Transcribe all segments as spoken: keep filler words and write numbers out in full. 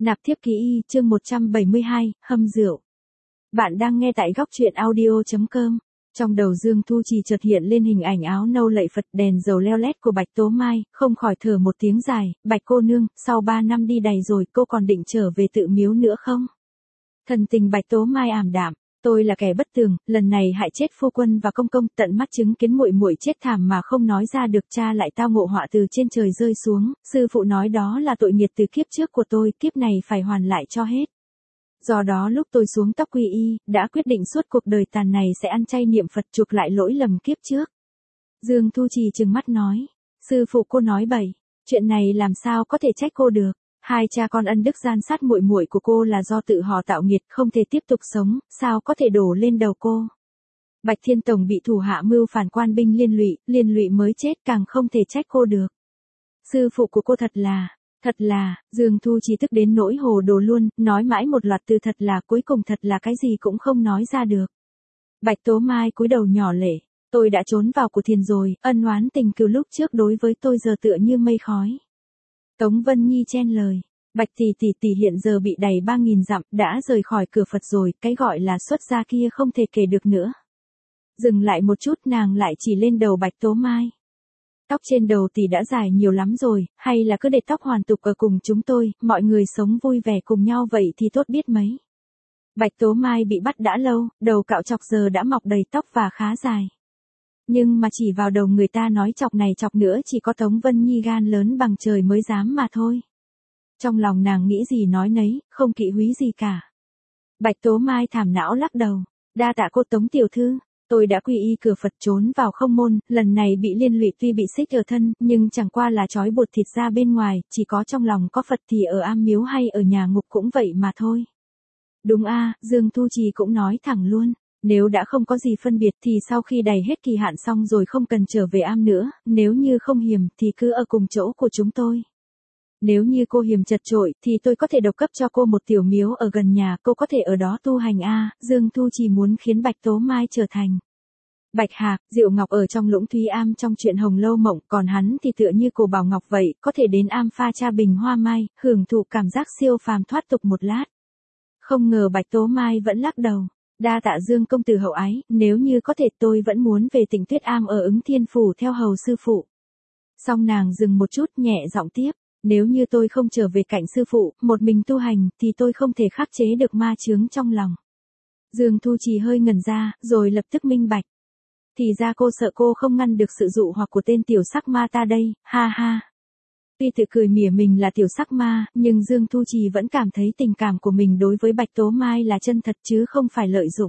Nạp thiếp ký y, chương một trăm bảy mươi hai, hâm rượu. Bạn đang nghe tại góc truyện audio chấm com. Trong đầu Dương Thu Trì chợt hiện lên hình ảnh áo nâu lạy Phật đèn dầu leo lét của Bạch Tố Mai, không khỏi thở một tiếng dài, Bạch cô nương, sau ba năm đi đầy rồi cô còn định trở về tự miếu nữa không? Thần tình Bạch Tố Mai ảm đạm, tôi là kẻ bất tường, lần này hại chết phu quân và công công, tận mắt chứng kiến muội muội chết thảm mà không nói ra được, cha lại tao ngộ họa từ trên trời rơi xuống, sư phụ nói đó là tội nghiệp từ kiếp trước của tôi, kiếp này phải hoàn lại cho hết. Do đó lúc tôi xuống tóc quy y, đã quyết định suốt cuộc đời tàn này sẽ ăn chay niệm Phật chuộc lại lỗi lầm kiếp trước. Dương Thu Trì trừng mắt nói, sư phụ cô nói bậy, chuyện này làm sao có thể trách cô được. Hai cha con ân đức gian sát muội muội của cô là do tự họ tạo nghiệt, không thể tiếp tục sống, sao có thể đổ lên đầu cô. Bạch Thiên Tổng bị thủ hạ mưu phản quan binh liên lụy, liên lụy mới chết, càng không thể trách cô được. Sư phụ của cô thật là, thật là, Dương Thu Trì tức đến nỗi hồ đồ luôn, nói mãi một loạt từ thật là, cuối cùng thật là cái gì cũng không nói ra được. Bạch Tố Mai cúi đầu nhỏ lệ, tôi đã trốn vào của thiền rồi, ân oán tình cừu lúc trước đối với tôi giờ tựa như mây khói. Tống Vân Nhi chen lời, Bạch tỷ tỷ tỷ hiện giờ bị đày ba nghìn dặm, đã rời khỏi cửa Phật rồi, cái gọi là xuất gia kia không thể kể được nữa. Dừng lại một chút, nàng lại chỉ lên đầu Bạch Tố Mai. Tóc trên đầu tỷ đã dài nhiều lắm rồi, hay là cứ để tóc hoàn tục ở cùng chúng tôi, mọi người sống vui vẻ cùng nhau vậy thì tốt biết mấy. Bạch Tố Mai bị bắt đã lâu, đầu cạo chọc giờ đã mọc đầy tóc và khá dài. Nhưng mà chỉ vào đầu người ta nói chọc này chọc nữa chỉ có Tống Vân Nhi gan lớn bằng trời mới dám mà thôi. Trong lòng nàng nghĩ gì nói nấy, không kỵ húy gì cả. Bạch Tố Mai thảm não lắc đầu, đa tạ cô Tống tiểu thư, tôi đã quy y cửa Phật trốn vào không môn, lần này bị liên lụy tuy bị xích ở thân, nhưng chẳng qua là trói buộc thịt ra bên ngoài, chỉ có trong lòng có Phật thì ở am miếu hay ở nhà ngục cũng vậy mà thôi. Đúng a, Dương Thu Trì cũng nói thẳng luôn. Nếu đã không có gì phân biệt thì sau khi đầy hết kỳ hạn xong rồi không cần trở về am nữa, nếu như không hiềm thì cứ ở cùng chỗ của chúng tôi. Nếu như cô hiềm chật chội thì tôi có thể độc cấp cho cô một tiểu miếu ở gần nhà, cô có thể ở đó tu hành a. Dương Thu Trì muốn khiến Bạch Tố Mai trở thành Bạch Hạc, Diệu Ngọc ở trong Lũng Thúy Am trong chuyện Hồng Lâu Mộng, còn hắn thì tựa như Cổ Bảo Ngọc vậy, có thể đến am pha cha bình hoa mai, hưởng thụ cảm giác siêu phàm thoát tục một lát. Không ngờ Bạch Tố Mai vẫn lắc đầu. Đa tạ Dương công tử hậu ái, nếu như có thể tôi vẫn muốn về Tỉnh Tuyết Am ở Ứng Thiên Phủ theo hầu sư phụ. Song nàng dừng một chút nhẹ giọng tiếp, nếu như tôi không trở về cạnh sư phụ, một mình tu hành, thì tôi không thể khắc chế được ma chướng trong lòng. Dương Thu Trì hơi ngẩn ra, rồi lập tức minh bạch. Thì ra cô sợ cô không ngăn được sự dụ hoặc của tên tiểu sắc ma ta đây, ha ha. Tuy tự cười mỉa mình là tiểu sắc ma, nhưng Dương Thu Trì vẫn cảm thấy tình cảm của mình đối với Bạch Tố Mai là chân thật chứ không phải lợi dụng.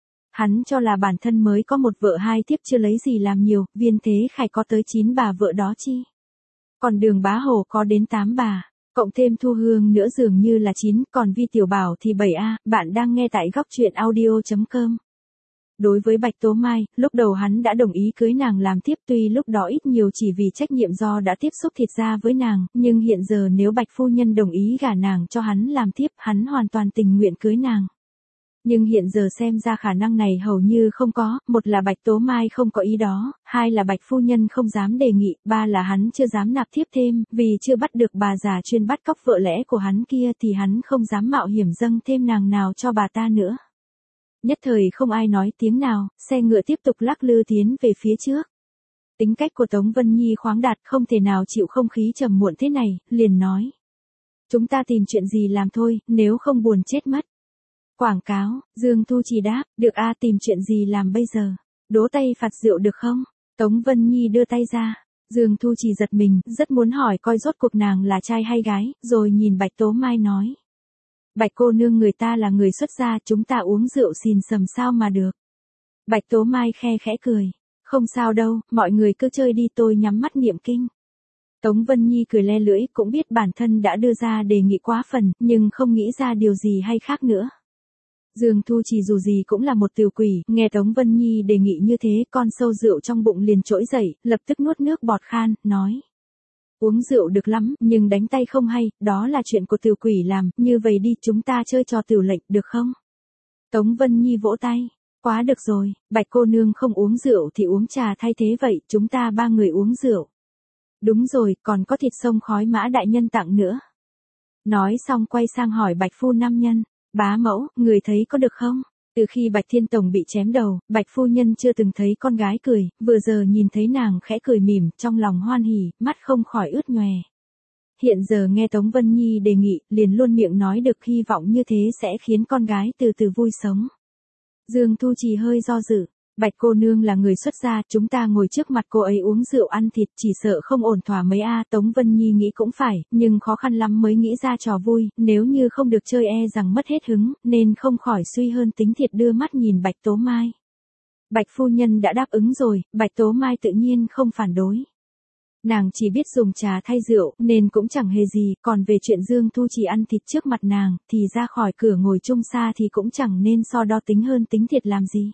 Hắn cho là bản thân mới có một vợ hai thiếp chưa lấy gì làm nhiều, Viên Thế Khải có tới chín bà vợ đó chi. Còn Đường Bá Hồ có đến tám bà, cộng thêm Thu Hương nữa dường như là chín, còn Vi Tiểu Bảo thì bảy a. Bạn đang nghe tại góc truyện audio chấm com. Đối với Bạch Tố Mai, lúc đầu hắn đã đồng ý cưới nàng làm thiếp, tuy lúc đó ít nhiều chỉ vì trách nhiệm do đã tiếp xúc thịt ra với nàng, nhưng hiện giờ nếu Bạch phu nhân đồng ý gả nàng cho hắn làm thiếp, hắn hoàn toàn tình nguyện cưới nàng. Nhưng hiện giờ xem ra khả năng này hầu như không có, một là Bạch Tố Mai không có ý đó, hai là Bạch phu nhân không dám đề nghị, ba là hắn chưa dám nạp thiếp thêm, vì chưa bắt được bà già chuyên bắt cóc vợ lẽ của hắn kia thì hắn không dám mạo hiểm dâng thêm nàng nào cho bà ta nữa. Nhất thời không ai nói tiếng nào, xe ngựa tiếp tục lắc lư tiến về phía trước. Tính cách của Tống Vân Nhi khoáng đạt, không thể nào chịu không khí trầm muộn thế này, liền nói. Chúng ta tìm chuyện gì làm thôi, nếu không buồn chết mất. Quảng cáo, Dương Thu Trì đáp, được a, tìm chuyện gì làm bây giờ. Đố tay phạt rượu được không? Tống Vân Nhi đưa tay ra. Dương Thu Trì giật mình, rất muốn hỏi coi rốt cuộc nàng là trai hay gái, rồi nhìn Bạch Tố Mai nói. Bạch cô nương, người ta là người xuất gia, chúng ta uống rượu xìn sầm sao mà được. Bạch Tố Mai khe khẽ cười. Không sao đâu, mọi người cứ chơi đi, tôi nhắm mắt niệm kinh. Tống Vân Nhi cười le lưỡi, cũng biết bản thân đã đưa ra đề nghị quá phần, nhưng không nghĩ ra điều gì hay khác nữa. Dương Thu Trì dù gì cũng là một tiểu quỷ, nghe Tống Vân Nhi đề nghị như thế, con sâu rượu trong bụng liền trỗi dậy, lập tức nuốt nước bọt khan, nói. Uống rượu được lắm, nhưng đánh tay không hay, đó là chuyện của tiểu quỷ làm, như vậy đi chúng ta chơi trò tiểu lệnh, được không? Tống Vân Nhi vỗ tay, quá được rồi, Bạch cô nương không uống rượu thì uống trà thay thế vậy, chúng ta ba người uống rượu. Đúng rồi, còn có thịt sông khói Mã đại nhân tặng nữa. Nói xong quay sang hỏi Bạch Phu Nam Nhân, bá mẫu, người thấy có được không? Từ khi Bạch Thiên Tổng bị chém đầu, Bạch Phu Nhân chưa từng thấy con gái cười, vừa giờ nhìn thấy nàng khẽ cười mỉm, trong lòng hoan hỉ, mắt không khỏi ướt nhòe. Hiện giờ nghe Tống Vân Nhi đề nghị, liền luôn miệng nói được hy vọng như thế sẽ khiến con gái từ từ vui sống. Dương Thu Trì hơi do dự, Bạch cô nương là người xuất gia, chúng ta ngồi trước mặt cô ấy uống rượu ăn thịt chỉ sợ không ổn thỏa mấy a. Tống Vân Nhi nghĩ cũng phải, nhưng khó khăn lắm mới nghĩ ra trò vui, nếu như không được chơi e rằng mất hết hứng, nên không khỏi suy hơn tính thiệt đưa mắt nhìn Bạch Tố Mai. Bạch phu nhân đã đáp ứng rồi, Bạch Tố Mai tự nhiên không phản đối. Nàng chỉ biết dùng trà thay rượu, nên cũng chẳng hề gì, còn về chuyện Dương Thu Trì ăn thịt trước mặt nàng, thì ra khỏi cửa ngồi chung xa thì cũng chẳng nên so đo tính hơn tính thiệt làm gì.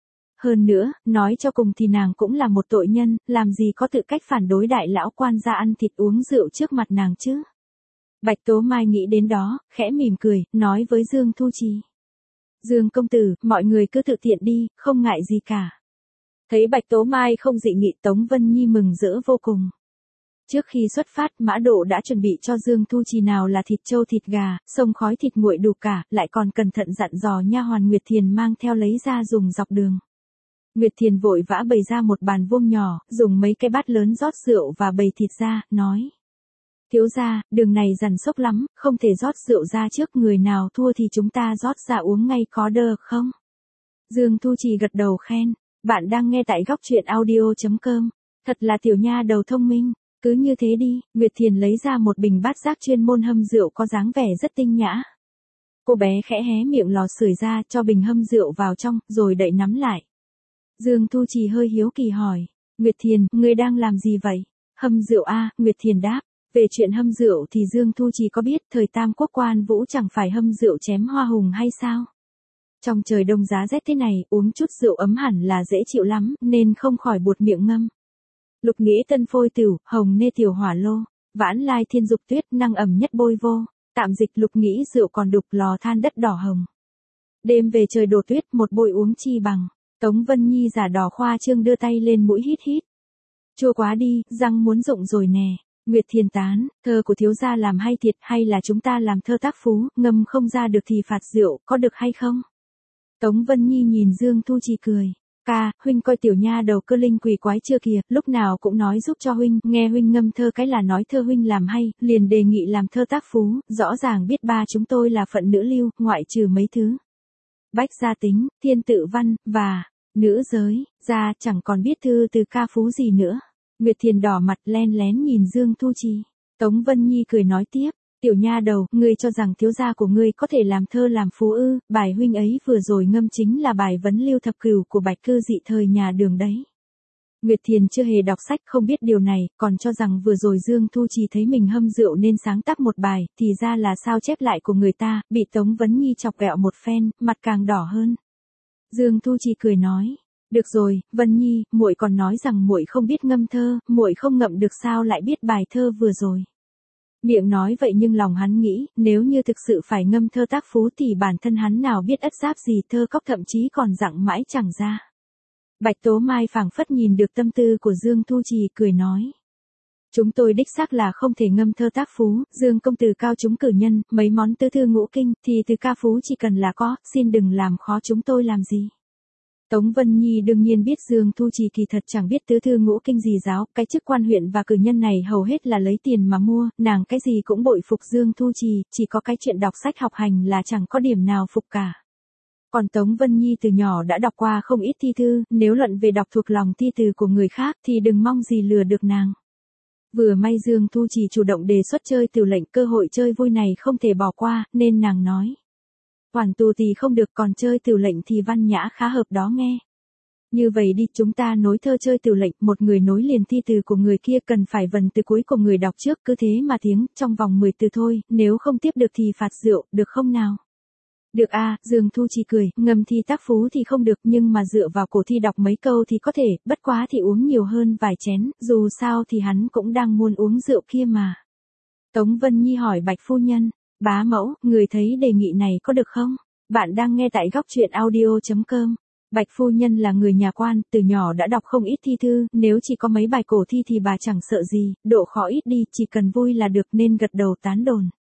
Hơn nữa, nói cho cùng thì nàng cũng là một tội nhân, làm gì có tự cách phản đối đại lão quan gia ăn thịt uống rượu trước mặt nàng chứ. Bạch Tố Mai nghĩ đến đó, khẽ mỉm cười, nói với Dương Thu Trì. Dương công tử, mọi người cứ tự tiện đi, không ngại gì cả. Thấy Bạch Tố Mai không dị nghị, Tống Vân Nhi mừng rỡ vô cùng. Trước khi xuất phát, Mã Độ đã chuẩn bị cho Dương Thu Trì nào là thịt trâu thịt gà, xông khói thịt nguội đủ cả, lại còn cẩn thận dặn dò nha hoàn Nguyệt Thiền mang theo lấy ra dùng dọc đường. Nguyệt Thiền vội vã bày ra một bàn vuông nhỏ, dùng mấy cái bát lớn rót rượu và bày thịt ra, nói. Thiếu gia, đường này dằn sốc lắm, không thể rót rượu ra trước, người nào thua thì chúng ta rót ra uống ngay có đơ không? Dương Thu Trì gật đầu khen, bạn đang nghe tại góc truyện audio chấm com, thật là tiểu nha đầu thông minh, cứ như thế đi. Nguyệt Thiền lấy ra một bình bát giác chuyên môn hâm rượu có dáng vẻ rất tinh nhã. Cô bé khẽ hé miệng lò sưởi ra, cho bình hâm rượu vào trong, rồi đậy nắm lại. Dương Thu Trì hơi hiếu kỳ hỏi, Nguyệt Thiền, ngươi đang làm gì vậy? Hâm rượu a. Nguyệt Thiền đáp, về chuyện hâm rượu thì Dương Thu Trì có biết, thời Tam Quốc Quan Vũ chẳng phải hâm rượu chém hoa hùng hay sao? Trong trời đông giá rét thế này, uống chút rượu ấm hẳn là dễ chịu lắm, nên không khỏi buột miệng ngâm. Lục nghĩa tân phôi tửu, hồng nê tiểu hỏa lô, vãn lai thiên dục tuyết, năng ẩm nhất bôi vô, tạm dịch lục nghĩ rượu còn đục lò than đất đỏ hồng. Đêm về trời đổ tuyết, một bôi uống chi bằng. Tống Vân Nhi giả đỏ khoa trương đưa tay lên mũi hít hít. Chua quá đi, răng muốn rụng rồi nè. Nguyệt Thiền tán, thơ của thiếu gia làm hay thiệt, hay là chúng ta làm thơ tác phú, ngâm không ra được thì phạt rượu, có được hay không? Tống Vân Nhi nhìn Dương Thu Trì cười. Ca, huynh coi tiểu nha đầu cơ linh quỷ quái chưa kìa, lúc nào cũng nói giúp cho huynh, nghe huynh ngâm thơ cái là nói thơ huynh làm hay, liền đề nghị làm thơ tác phú, rõ ràng biết ba chúng tôi là phận nữ lưu, ngoại trừ mấy thứ. Bách gia tính, thiên tự văn, và nữ giới, ra chẳng còn biết thư từ ca phú gì nữa. Nguyệt Thiền đỏ mặt len lén nhìn Dương Thu Trì. Tống Vân Nhi cười nói tiếp, tiểu nha đầu, ngươi cho rằng thiếu gia của ngươi có thể làm thơ làm phú ư? Bài huynh ấy vừa rồi ngâm chính là bài vấn lưu thập cửu của Bạch Cư Dị thời nhà Đường đấy. Nguyệt Thiền chưa hề đọc sách không biết điều này, còn cho rằng vừa rồi Dương Thu Trì thấy mình hâm rượu nên sáng tác một bài, thì ra là sao chép lại của người ta, bị Tống Vân Nhi chọc ghẹo một phen, mặt càng đỏ hơn. Dương Thu Trì cười nói, được rồi, Vân Nhi, muội còn nói rằng muội không biết ngâm thơ, muội không ngậm được sao lại biết bài thơ vừa rồi. Miệng nói vậy nhưng lòng hắn nghĩ, nếu như thực sự phải ngâm thơ tác phú thì bản thân hắn nào biết ất giáp gì thơ cóc, thậm chí còn dặng mãi chẳng ra. Bạch Tố Mai phảng phất nhìn được tâm tư của Dương Thu Trì, cười nói. Chúng tôi đích xác là không thể ngâm thơ tác phú, Dương công tử cao chúng cử nhân, mấy món tứ thư ngũ kinh, thì từ ca phú chỉ cần là có, xin đừng làm khó chúng tôi làm gì. Tống Vân Nhi đương nhiên biết Dương Thu Trì kỳ thật chẳng biết tứ thư ngũ kinh gì giáo, cái chức quan huyện và cử nhân này hầu hết là lấy tiền mà mua, nàng cái gì cũng bội phục Dương Thu Trì, chỉ có cái chuyện đọc sách học hành là chẳng có điểm nào phục cả. Còn Tống Vân Nhi từ nhỏ đã đọc qua không ít thi thư, nếu luận về đọc thuộc lòng thi từ của người khác thì đừng mong gì lừa được nàng. Vừa may Dương Thu Trì chủ động đề xuất chơi tiểu lệnh, cơ hội chơi vui này không thể bỏ qua, nên nàng nói. Hoàn tù thì không được, còn chơi tiểu lệnh thì văn nhã khá hợp đó nghe. Như vậy đi, chúng ta nối thơ chơi tiểu lệnh, một người nối liền thi từ của người kia, cần phải vần từ cuối của người đọc trước, cứ thế mà tiếng, trong vòng mười từ thôi, nếu không tiếp được thì phạt rượu, được không nào? Được a. À, Dương Thu Trì cười, ngâm thi tác phú thì không được, nhưng mà dựa vào cổ thi đọc mấy câu thì có thể, bất quá thì uống nhiều hơn vài chén, dù sao thì hắn cũng đang muốn uống rượu kia mà. Tống Vân Nhi hỏi Bạch phu nhân, bá mẫu, người thấy đề nghị này có được không? Bạn đang nghe tại góc truyện audio chấm com. Bạch phu nhân là người nhà quan, từ nhỏ đã đọc không ít thi thư, nếu chỉ có mấy bài cổ thi thì bà chẳng sợ gì, độ khó ít đi, chỉ cần vui là được, nên gật đầu tán đồn.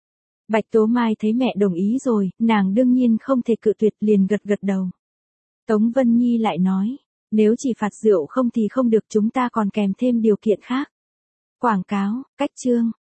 Bạch Tố Mai thấy mẹ đồng ý rồi, nàng đương nhiên không thể cự tuyệt, liền gật gật đầu. Tống Vân Nhi lại nói, nếu chỉ phạt rượu không thì không được, chúng ta còn kèm thêm điều kiện khác. Quảng cáo, cách chương.